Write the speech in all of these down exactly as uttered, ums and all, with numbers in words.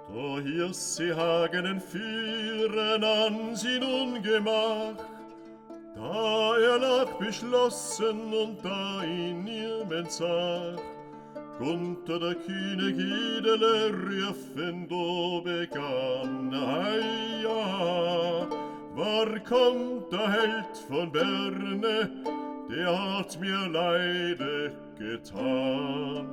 O hier sie hagenen führen an sie nun Gemach, da er lag beschlossen und da ihn niemand sah. Gunther der kühne Giedele riefen, do begann, ei ja, war kommt der Held von Berne, der hat mir Leide getan.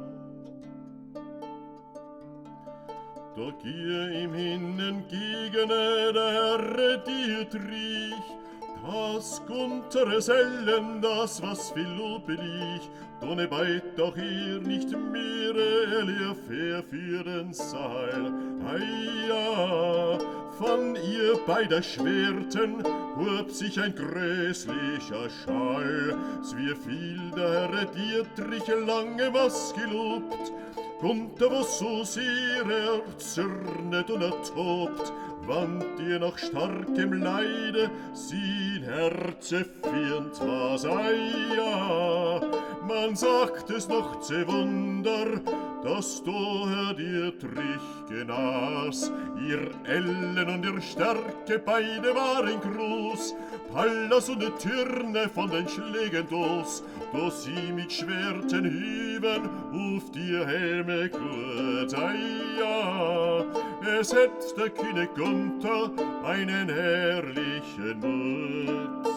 Da gier ihm hin entgegen der Herr Dietrich, das Gunther Ellen, das was viel lobelig, donne beid doch ihr nicht mehr, er lief her für den Seil. Ei ja, von ihr beider Schwerten hob sich ein gräßlicher Schall, s wie viel der Herr Dietrich lange was gelobt, Gunther, wo so sehr er zürnet und er tobt, wandt ihr nach starkem Leide sein Herze fürnt was, ei ja, man sagt es noch zu Wunder, dass du Herr Dietrich genas. Ihr Ellen und ihr Stärke beide waren groß, Pallas und die Türne von den Schlägen los, da sie mit Schwerten hüben auf die Helme gut, ei ja, es hätt der kühne Gunther einen herrlichen Mut.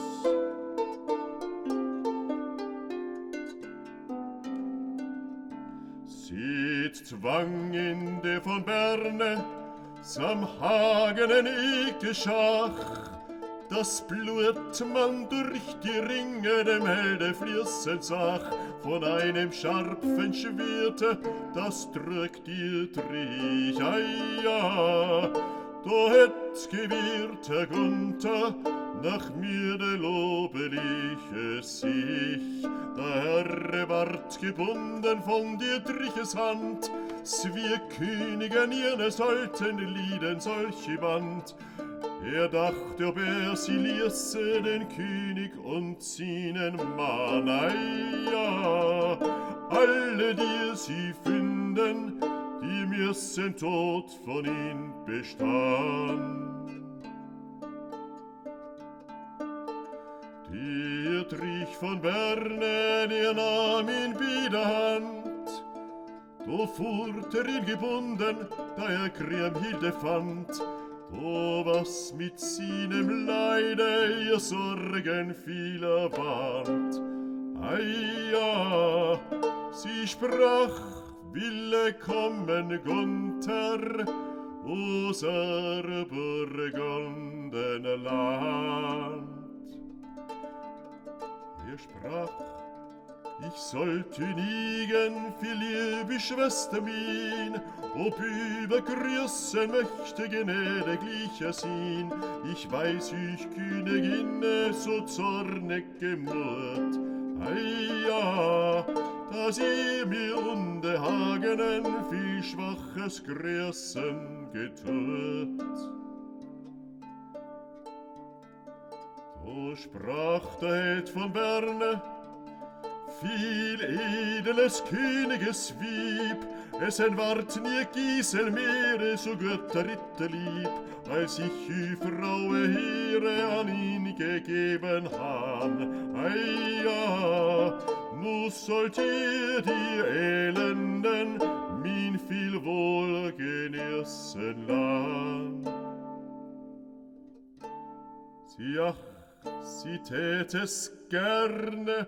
Seht zwang in der von Berne sam hagenen Icke-Schach, das Blut man durch die Ringe dem Helde fließen sah, von einem scharfen Schwerte, das trug Dietrich, ei ja, da hätt gewirrt Herr Gunther nach mir der lobeliche sich. Der Herr ward gebunden von Dietriches Hand, s wie Könige an ihres alten Lieden solche Band. Er dachte, ob er sie ließe, den König und seinen Mann, ei ja, alle, die sie finden, die müssen tot von ihm bestehen. Dietrich von Berne, der nahm ihn bei der Hand, da fuhrt er ihn gebunden, da er Kriemhilde fand, da was mit seinem Leide ihr Sorgen vieler wand. Ei ja, sie sprach, wille kommen Gunther, unser Burgunden Land. Er sprach, ich sollte niegen, viel liebe Schwester min, ob übergrüßen möchte gnädiglich sein. Ich weiß, ich Königin so zornig gemurrt, ei ja, dass ihr mir unbehagenen viel schwaches Grüßen getut. So sprach der Held von Berne, viel edles Königes Wieb, es entward nie Gisel mehr, so Götter Ritter lieb, als ich die Fraue Heere an ihn gegeben han. Ei ja, nu sollt ihr die Elenden min viel wohl genießen lang. Sie ach, sie tät es gerne,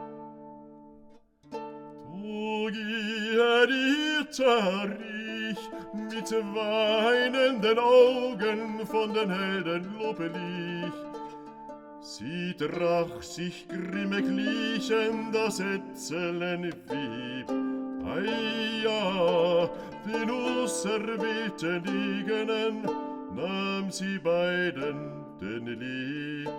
trug ihr Dieterich mit weinenden Augen von den Helden lobelig. Sie drach sich grimmiglichen das Etzelen Wieb, ei ja, den auserwählten Degenen nahm sie beiden den Lieb.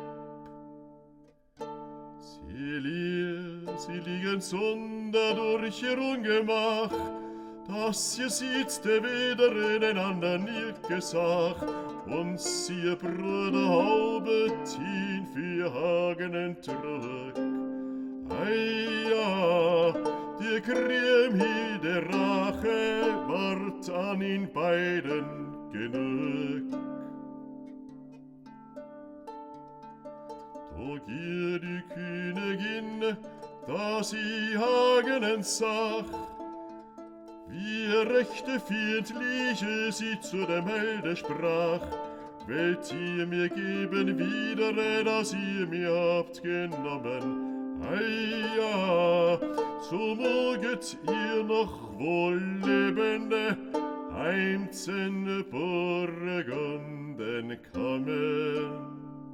Sie, li sie liegen sunder durch ihr Ungemach, dass ihr sieht, der weder ineinander nie gesach, und sie ihr Bruder haubet ihn für Hagenen trug. Ei ja, die Kriemhilde Rache ward an in beiden genug. Da gier die Königin, da sie Hagenen sah, wie rechte Fiendliche sie zu dem Helde sprach. Wollt ihr mir geben wieder, das ihr mir habt genommen? Ei ja, so möget ihr noch wohl lebende heim zu Burgunden kommen.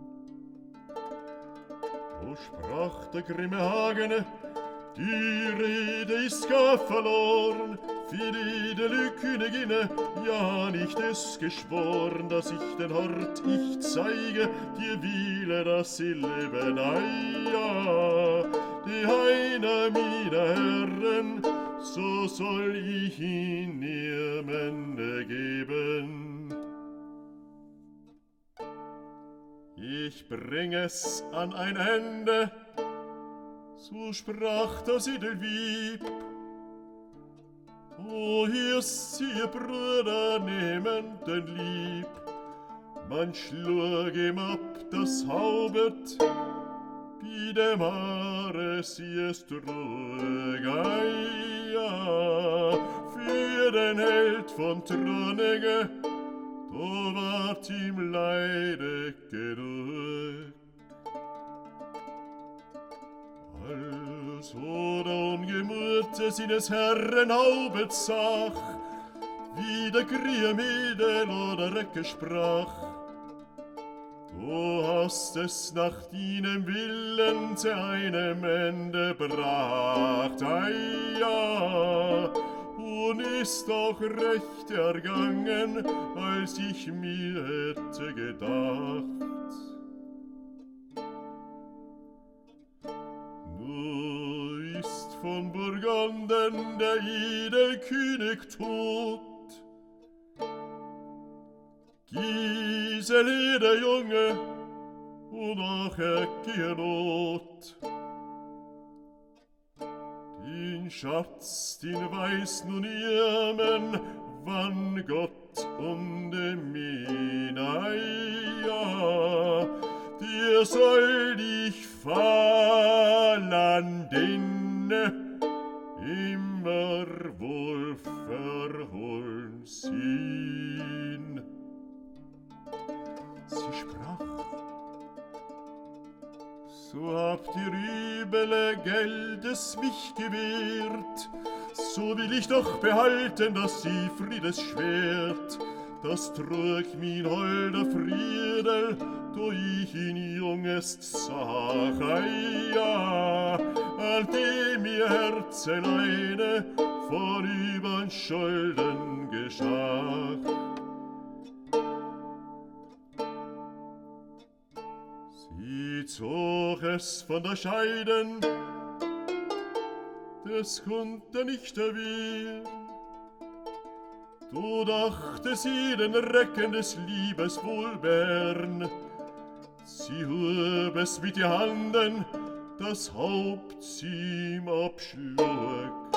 O sprach der grimme Hagen, die Rede ist gar verloren, für die edle Königin, ja nicht es geschworen, dass ich den Hort ich zeige, dir Wille, dass sie leben, ei ja, die Heine meiner Herren, so soll ich ihn niemand geben. Ich bring es an ein Ende, so sprach das Edelwieb. O hierst ihr Brüder nehmend den Lieb, man schlug ihm ab das Haubet, wie dem Haare sie es trug, ei ja, für den Held von Trönige, da ward ihm Leide genug. Also der ungemurte seines Herren Haubet sah, wie der Griemedel oder Recke sprach. Du hast es nach deinem Willen zu einem Ende bracht, ei ja, und ist doch recht ergangen, als ich mir hätte gedacht. Nur ist von Burgunden der Edelkönig tot, Giseli der Junge und auch Ecke Not. Den Schatz, den weiß nun irmen, wann Gott und dem Minei, ja, dir soll dich fallen, den immer wohl verholen sind. Sie sprach: So habt ihr üble Geldes mich gewährt, so will ich doch behalten das Siegfriedes Schwert. Das trug mein holder Friedel, do ich ihn jungest sah, ei ja, an dem ihr Herzeleine von übern Schulden geschah. Sie zog es von der Scheiden, das konnte nicht erwehren. Du dachte sie den Recken des Liebes wohlbern, sie hub es mit die Handen, das Haupt sie ihm abschlug.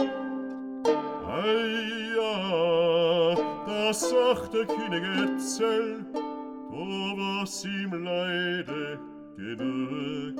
Ei ja, das sagt der König Etzel, da war's ihm Leide genug.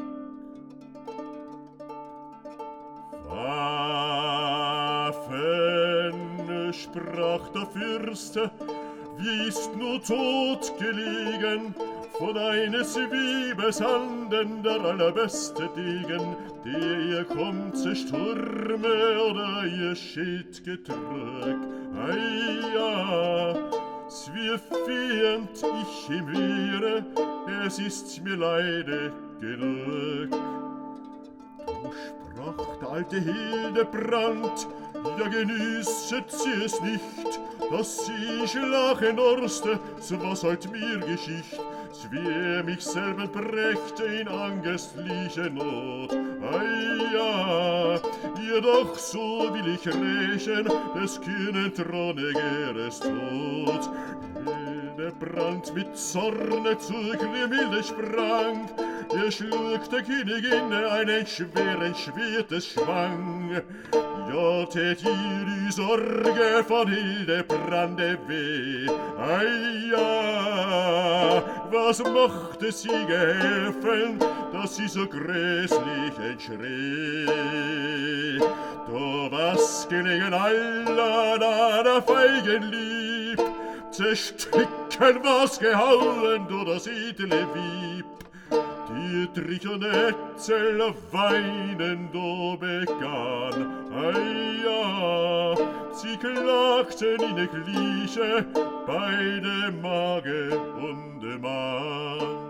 Waffen, sprach der Fürste, wie ist nur tot gelegen, von eines Wiebes Handen der allerbeste Degen, der ihr kommt zu Sturme oder ihr Schild getrück. Ei ja, s wie feind ich ihm wäre, es ist mir Leide genug. Du sprach der alte Hildebrand, ja genüsset sie es nicht, dass sie schlachen dorste, so was halt mir Geschicht, s wie er mich selber brächte in angestliche Not. Ei ja, ihr doch so will ich rächen, des kühnen Tronigeres Tod. Der Hildebrand mit Zorne zur Grimhilde sprang. Er schlug der Königin einen schweren Schwertes Schwang. Ja, tät ihr die Sorge von Hildebrande weh. Ei, ja, was mochte sie helfen, dass sie so gräßlich entschrie? Da was gelegen aller deiner Feigen lieb, zersticken was gehauen, du das edle Wieb. Dietrich und Etzel weinen, do begann, ei ja, sie klagten in der Gleiche, beide Mage und der Mann.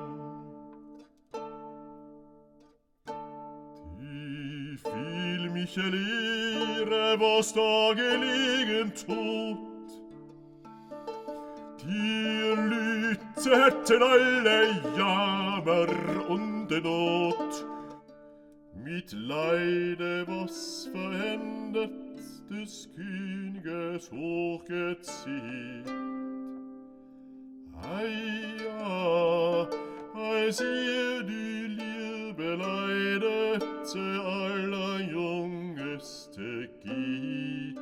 Die viel mich lehre, was da gelegen tut, die lüteten alle Jammer und de Not. Mit Leide, was verändert des Königes hochgezieht. Ei ja, als ihr die Liebe leidete, aller Jungeste geht.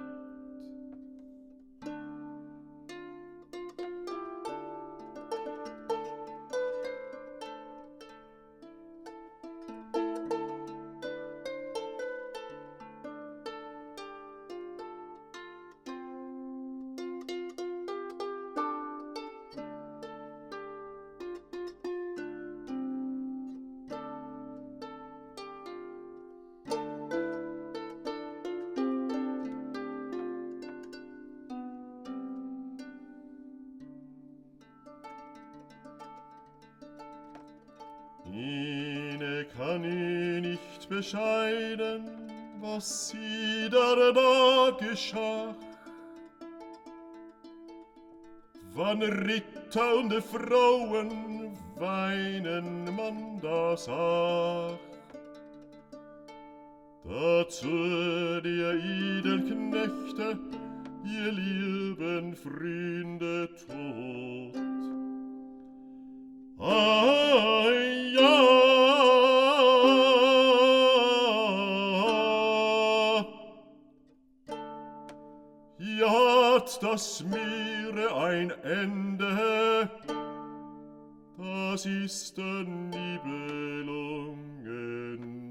Ihne kann ich nicht bescheiden, was sie da geschah. Wann Ritter und Frauen weinen man da sah. Dazu die Edelknechte ihr lieben Freunde tot. Ah, ja, ja, hat das Meere ein Ende, das ist der Nibelungen